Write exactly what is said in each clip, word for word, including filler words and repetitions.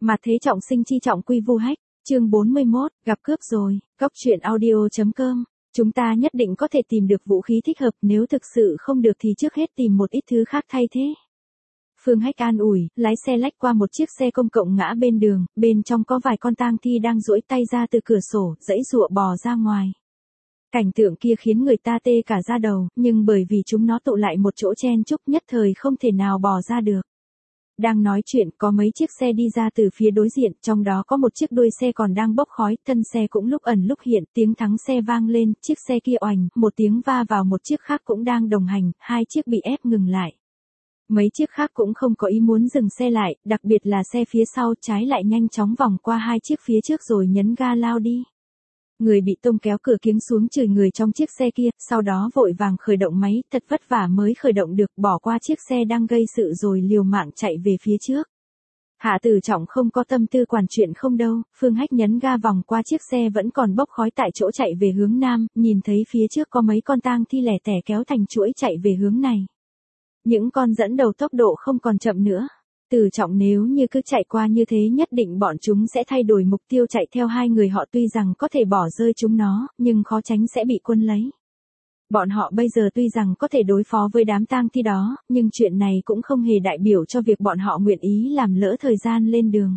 Mà thế trọng sinh chi trọng quy vu hách, chương bốn mươi mốt, gặp cướp rồi, Cóc truyện audio.com. Chúng ta nhất định có thể tìm được vũ khí thích hợp, nếu thực sự không được thì trước hết tìm một ít thứ khác thay thế. Phương Hách an ủi, lái xe lách qua một chiếc xe công cộng ngã bên đường, bên trong có vài con tang thi đang duỗi tay ra từ cửa sổ, giãy giụa bò ra ngoài. Cảnh tượng kia khiến người ta tê cả da đầu, nhưng bởi vì chúng nó tụ lại một chỗ chen chúc nhất thời không thể nào bò ra được. Đang nói chuyện, có mấy chiếc xe đi ra từ phía đối diện, trong đó có một chiếc đuôi xe còn đang bốc khói, thân xe cũng lúc ẩn lúc hiện, tiếng thắng xe vang lên, chiếc xe kia oành, một tiếng va vào một chiếc khác cũng đang đồng hành, hai chiếc bị ép ngừng lại. Mấy chiếc khác cũng không có ý muốn dừng xe lại, đặc biệt là xe phía sau trái lại nhanh chóng vòng qua hai chiếc phía trước rồi nhấn ga lao đi. Người bị tông kéo cửa kiếng xuống chửi người trong chiếc xe kia, sau đó vội vàng khởi động máy, thật vất vả mới khởi động được, bỏ qua chiếc xe đang gây sự rồi liều mạng chạy về phía trước. Hạ Tử Trọng không có tâm tư quản chuyện không đâu, Phương Hách nhấn ga vòng qua chiếc xe vẫn còn bốc khói tại chỗ chạy về hướng nam, nhìn thấy phía trước có mấy con tang thi lẻ tẻ kéo thành chuỗi chạy về hướng này. Những con dẫn đầu tốc độ không còn chậm nữa. Tử Trọng nếu như cứ chạy qua như thế nhất định bọn chúng sẽ thay đổi mục tiêu chạy theo hai người họ, tuy rằng có thể bỏ rơi chúng nó, nhưng khó tránh sẽ bị quân lấy. Bọn họ bây giờ tuy rằng có thể đối phó với đám tang thi đó, nhưng chuyện này cũng không hề đại biểu cho việc bọn họ nguyện ý làm lỡ thời gian lên đường.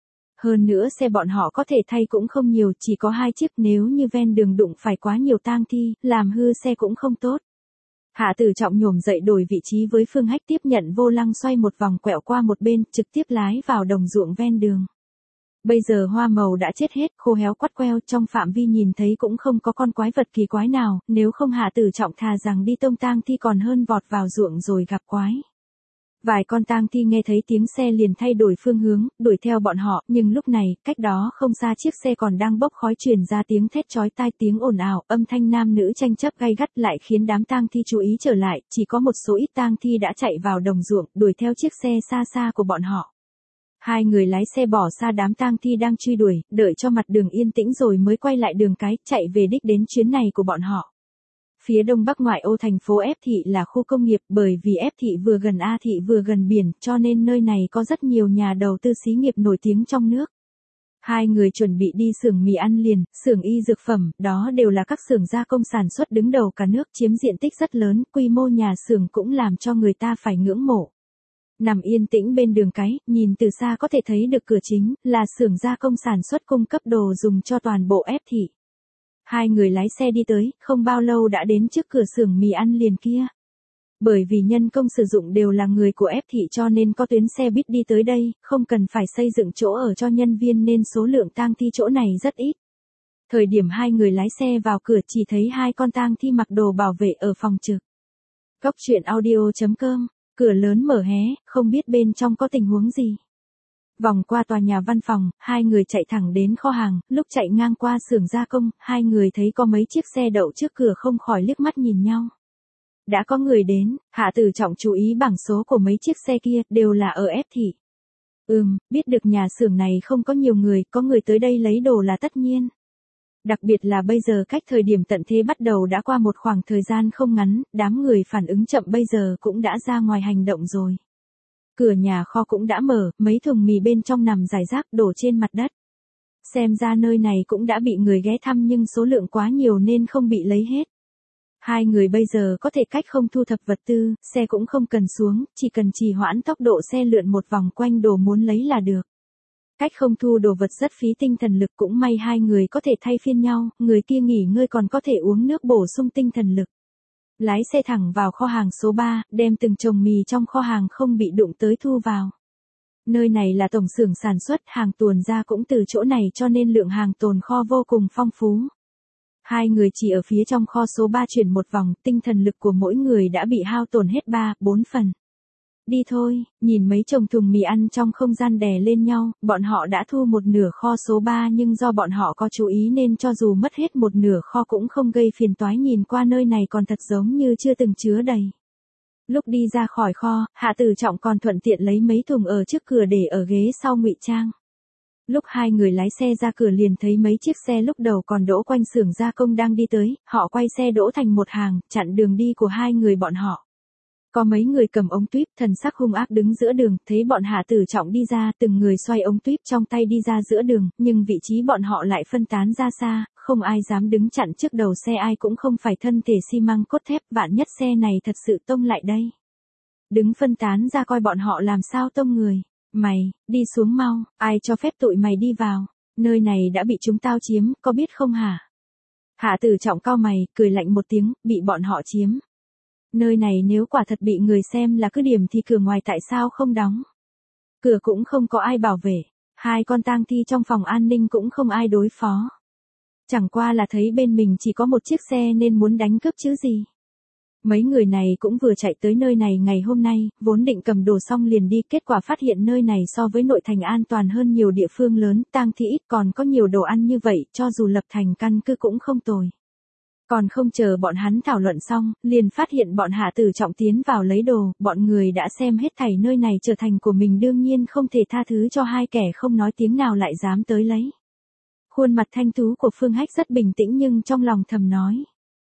Hơn nữa xe bọn họ có thể thay cũng không nhiều, chỉ có hai chiếc, nếu như ven đường đụng phải quá nhiều tang thi, làm hư xe cũng không tốt. Hạ Tử Trọng nhổm dậy đổi vị trí với Phương Hách, tiếp nhận vô lăng xoay một vòng quẹo qua một bên, trực tiếp lái vào đồng ruộng ven đường. Bây giờ hoa màu đã chết hết, khô héo quắt queo, trong phạm vi nhìn thấy cũng không có con quái vật kỳ quái nào, nếu không Hạ Tử Trọng thà rằng đi tông tang thi còn hơn vọt vào ruộng rồi gặp quái. Vài con tang thi nghe thấy tiếng xe liền thay đổi phương hướng, đuổi theo bọn họ, nhưng lúc này, cách đó không xa chiếc xe còn đang bốc khói truyền ra tiếng thét chói tai, tiếng ồn ào, âm thanh nam nữ tranh chấp gay gắt lại khiến đám tang thi chú ý trở lại, chỉ có một số ít tang thi đã chạy vào đồng ruộng, đuổi theo chiếc xe xa xa của bọn họ. Hai người lái xe bỏ xa đám tang thi đang truy đuổi, đợi cho mặt đường yên tĩnh rồi mới quay lại đường cái, chạy về đích đến chuyến này của bọn họ. Phía đông bắc ngoại ô thành phố F Thị là khu công nghiệp, bởi vì F Thị vừa gần A Thị vừa gần biển, cho nên nơi này có rất nhiều nhà đầu tư xí nghiệp nổi tiếng trong nước. Hai người chuẩn bị đi xưởng mì ăn liền, xưởng y dược phẩm, đó đều là các xưởng gia công sản xuất đứng đầu cả nước, chiếm diện tích rất lớn, quy mô nhà xưởng cũng làm cho người ta phải ngưỡng mộ. Nằm yên tĩnh bên đường cái, nhìn từ xa có thể thấy được cửa chính, là xưởng gia công sản xuất cung cấp đồ dùng cho toàn bộ F Thị. Hai người lái xe đi tới, không bao lâu đã đến trước cửa xưởng mì ăn liền kia. Bởi vì nhân công sử dụng đều là người của F Thị cho nên có tuyến xe buýt đi tới đây, không cần phải xây dựng chỗ ở cho nhân viên nên số lượng tang thi chỗ này rất ít. Thời điểm hai người lái xe vào cửa chỉ thấy hai con tang thi mặc đồ bảo vệ ở phòng trực. Cóc truyện audio.com, cửa lớn mở hé, không biết bên trong có tình huống gì. Vòng qua tòa nhà văn phòng, hai người chạy thẳng đến kho hàng, lúc chạy ngang qua xưởng gia công, hai người thấy có mấy chiếc xe đậu trước cửa không khỏi liếc mắt nhìn nhau. Đã có người đến, Hạ Tử Trọng chú ý bảng số của mấy chiếc xe kia, đều là ở F Thị. Ừm, biết được nhà xưởng này không có nhiều người, có người tới đây lấy đồ là tất nhiên. Đặc biệt là bây giờ cách thời điểm tận thế bắt đầu đã qua một khoảng thời gian không ngắn, đám người phản ứng chậm bây giờ cũng đã ra ngoài hành động rồi. Cửa nhà kho cũng đã mở, mấy thùng mì bên trong nằm rải rác đổ trên mặt đất. Xem ra nơi này cũng đã bị người ghé thăm nhưng số lượng quá nhiều nên không bị lấy hết. Hai người bây giờ có thể cách không thu thập vật tư, xe cũng không cần xuống, chỉ cần trì hoãn tốc độ xe lượn một vòng quanh đồ muốn lấy là được. Cách không thu đồ vật rất phí tinh thần lực, cũng may hai người có thể thay phiên nhau, người kia nghỉ ngơi còn có thể uống nước bổ sung tinh thần lực. Lái xe thẳng vào kho hàng số ba, đem từng chồng mì trong kho hàng không bị đụng tới thu vào. Nơi này là tổng xưởng sản xuất, hàng tuồn ra cũng từ chỗ này cho nên lượng hàng tồn kho vô cùng phong phú. Hai người chỉ ở phía trong kho số ba chuyển một vòng, tinh thần lực của mỗi người đã bị hao tổn hết ba, bốn phần. Đi thôi, nhìn mấy chồng thùng mì ăn trong không gian đè lên nhau, bọn họ đã thu một nửa kho số ba nhưng do bọn họ có chú ý nên cho dù mất hết một nửa kho cũng không gây phiền toái, nhìn qua nơi này còn thật giống như chưa từng chứa đầy. Lúc đi ra khỏi kho, Hạ Tử Trọng còn thuận tiện lấy mấy thùng ở trước cửa để ở ghế sau ngụy trang. Lúc hai người lái xe ra cửa liền thấy mấy chiếc xe lúc đầu còn đỗ quanh xưởng gia công đang đi tới, họ quay xe đỗ thành một hàng, chặn đường đi của hai người bọn họ. Có mấy người cầm ống tuýp, thần sắc hung ác đứng giữa đường, thấy bọn Hạ Tử Trọng đi ra, từng người xoay ống tuýp trong tay đi ra giữa đường, nhưng vị trí bọn họ lại phân tán ra xa, không ai dám đứng chặn trước đầu xe, ai cũng không phải thân thể xi măng cốt thép, vạn nhất xe này thật sự tông lại đây. Đứng phân tán ra coi bọn họ làm sao tông người. Mày, đi xuống mau, ai cho phép tụi mày đi vào, nơi này đã bị chúng tao chiếm, có biết không hả? Hạ Tử Trọng cau mày, cười lạnh một tiếng, bị bọn họ chiếm. Nơi này nếu quả thật bị người xem là cứ điểm thì cửa ngoài tại sao không đóng? Cửa cũng không có ai bảo vệ, hai con tang thi trong phòng an ninh cũng không ai đối phó. Chẳng qua là thấy bên mình chỉ có một chiếc xe nên muốn đánh cướp chứ gì. Mấy người này cũng vừa chạy tới nơi này ngày hôm nay, vốn định cầm đồ xong liền đi, kết quả phát hiện nơi này so với nội thành an toàn hơn nhiều địa phương lớn, tang thi ít còn có nhiều đồ ăn như vậy, cho dù lập thành căn cứ cũng không tồi. Còn không chờ bọn hắn thảo luận xong, liền phát hiện bọn Hạ Tử Trọng tiến vào lấy đồ, bọn người đã xem hết thảy nơi này trở thành của mình, đương nhiên không thể tha thứ cho hai kẻ không nói tiếng nào lại dám tới lấy. Khuôn mặt thanh tú của Phương Hách rất bình tĩnh nhưng trong lòng thầm nói.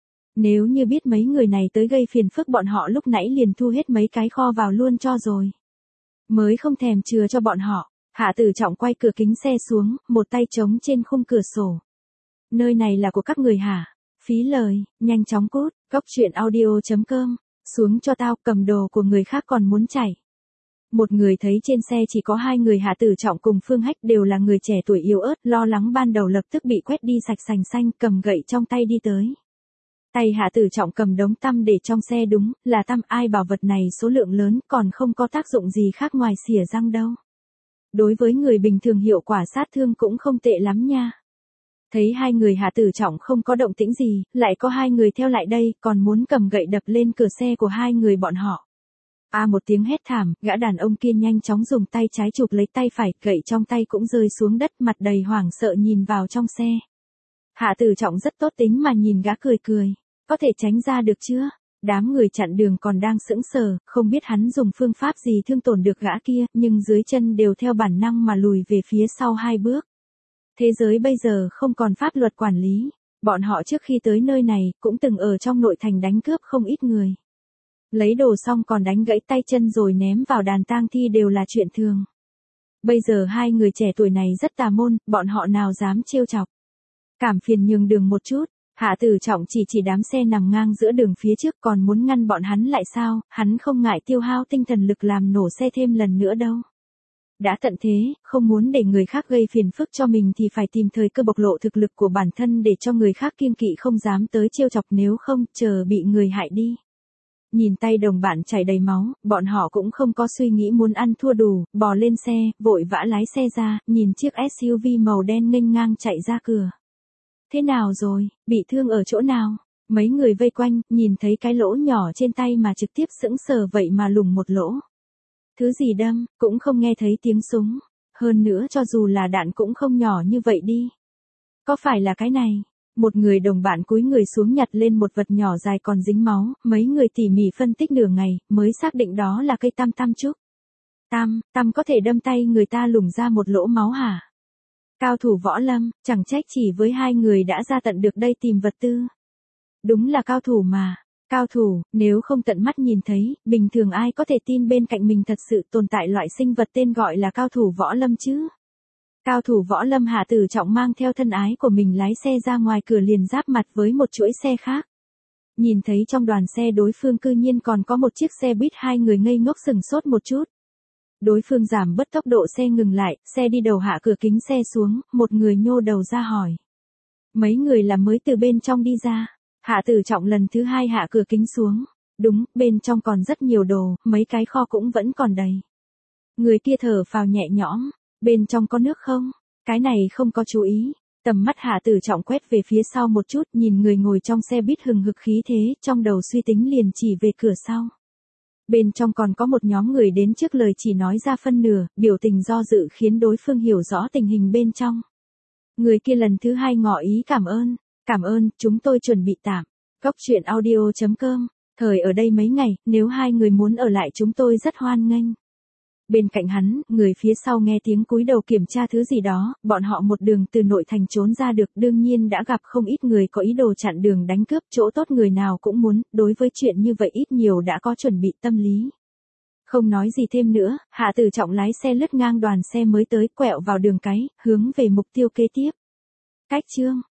Nếu như biết mấy người này tới gây phiền phức bọn họ lúc nãy liền thu hết mấy cái kho vào luôn cho rồi. Mới không thèm chừa cho bọn họ. Hạ Tử Trọng quay cửa kính xe xuống, một tay trống trên khung cửa sổ. Nơi này là của các người hả? Phí lời, nhanh chóng cút, cóc truyện audio chấm com, xuống cho tao, cầm đồ của người khác còn muốn chảy. Một người thấy trên xe chỉ có hai người Hạ Tử Trọng cùng Phương Hách đều là người trẻ tuổi yếu ớt, lo lắng ban đầu lập tức bị quét đi sạch sành xanh, cầm gậy trong tay đi tới. Tay Hạ Tử Trọng cầm đống tăm để trong xe, đúng là tăm, ai bảo vật này số lượng lớn còn không có tác dụng gì khác ngoài xỉa răng đâu. Đối với người bình thường hiệu quả sát thương cũng không tệ lắm nha. Thấy hai người Hạ Tử Trọng không có động tĩnh gì, lại có hai người theo lại đây, còn muốn cầm gậy đập lên cửa xe của hai người bọn họ. A à, một tiếng hét thảm, gã đàn ông kia nhanh chóng dùng tay trái chụp lấy tay phải, gậy trong tay cũng rơi xuống đất, mặt đầy hoảng sợ nhìn vào trong xe. Hạ Tử Trọng rất tốt tính mà nhìn gã cười cười, có thể tránh ra được chưa? Đám người chặn đường còn đang sững sờ, không biết hắn dùng phương pháp gì thương tổn được gã kia, nhưng dưới chân đều theo bản năng mà lùi về phía sau hai bước. Thế giới bây giờ không còn pháp luật quản lý, bọn họ trước khi tới nơi này cũng từng ở trong nội thành đánh cướp không ít người. Lấy đồ xong còn đánh gãy tay chân rồi ném vào đàn tang thi đều là chuyện thường. Bây giờ hai người trẻ tuổi này rất tà môn, bọn họ nào dám trêu chọc. Cảm phiền nhường đường một chút, Hạ Tử Trọng chỉ chỉ đám xe nằm ngang giữa đường phía trước, còn muốn ngăn bọn hắn lại sao, hắn không ngại tiêu hao tinh thần lực làm nổ xe thêm lần nữa đâu. Đã tận thế, không muốn để người khác gây phiền phức cho mình thì phải tìm thời cơ bộc lộ thực lực của bản thân để cho người khác kiêng kỵ không dám tới trêu chọc, nếu không, chờ bị người hại đi. Nhìn tay đồng bạn chảy đầy máu, bọn họ cũng không có suy nghĩ muốn ăn thua đủ, bò lên xe, vội vã lái xe ra, nhìn chiếc ét u vê màu đen nghênh ngang chạy ra cửa. Thế nào rồi, bị thương ở chỗ nào? Mấy người vây quanh, nhìn thấy cái lỗ nhỏ trên tay mà trực tiếp sững sờ, vậy mà lủng một lỗ. Thứ gì đâm, cũng không nghe thấy tiếng súng. Hơn nữa cho dù là đạn cũng không nhỏ như vậy đi. Có phải là cái này? Một người đồng bạn cúi người xuống nhặt lên một vật nhỏ dài còn dính máu, mấy người tỉ mỉ phân tích nửa ngày, mới xác định đó là cây tam tam trúc. Tam, tam có thể đâm tay người ta lủng ra một lỗ máu hả? Cao thủ võ lâm, chẳng trách chỉ với hai người đã ra tận được đây tìm vật tư. Đúng là cao thủ mà. Cao thủ, nếu không tận mắt nhìn thấy, bình thường ai có thể tin bên cạnh mình thật sự tồn tại loại sinh vật tên gọi là cao thủ võ lâm chứ? Cao thủ võ lâm Hạ Tử Trọng mang theo thân ái của mình lái xe ra ngoài cửa liền giáp mặt với một chuỗi xe khác. Nhìn thấy trong đoàn xe đối phương cư nhiên còn có một chiếc xe buýt, hai người ngây ngốc sừng sốt một chút. Đối phương giảm bớt tốc độ xe ngừng lại, xe đi đầu hạ cửa kính xe xuống, một người nhô đầu ra hỏi. Mấy người là mới từ bên trong đi ra. Hạ Tử Trọng lần thứ hai hạ cửa kính xuống. Đúng, bên trong còn rất nhiều đồ, mấy cái kho cũng vẫn còn đầy. Người kia thở phào nhẹ nhõm. Bên trong có nước không? Cái này không có chú ý. Tầm mắt Hạ Tử Trọng quét về phía sau một chút, nhìn người ngồi trong xe buýt hừng hực khí thế, trong đầu suy tính liền chỉ về cửa sau. Bên trong còn có một nhóm người đến trước, lời chỉ nói ra phân nửa, biểu tình do dự khiến đối phương hiểu rõ tình hình bên trong. Người kia lần thứ hai ngỏ ý cảm ơn. Cảm ơn, chúng tôi chuẩn bị tạm. Cóc truyện audio chấm com, thời ở đây mấy ngày, nếu hai người muốn ở lại chúng tôi rất hoan nghênh. Bên cạnh hắn, người phía sau nghe tiếng cúi đầu kiểm tra thứ gì đó, bọn họ một đường từ nội thành trốn ra được, đương nhiên đã gặp không ít người có ý đồ chặn đường đánh cướp, chỗ tốt người nào cũng muốn, đối với chuyện như vậy ít nhiều đã có chuẩn bị tâm lý. Không nói gì thêm nữa, Hạ Tử Trọng lái xe lướt ngang đoàn xe mới tới, quẹo vào đường cái, hướng về mục tiêu kế tiếp. Cách chương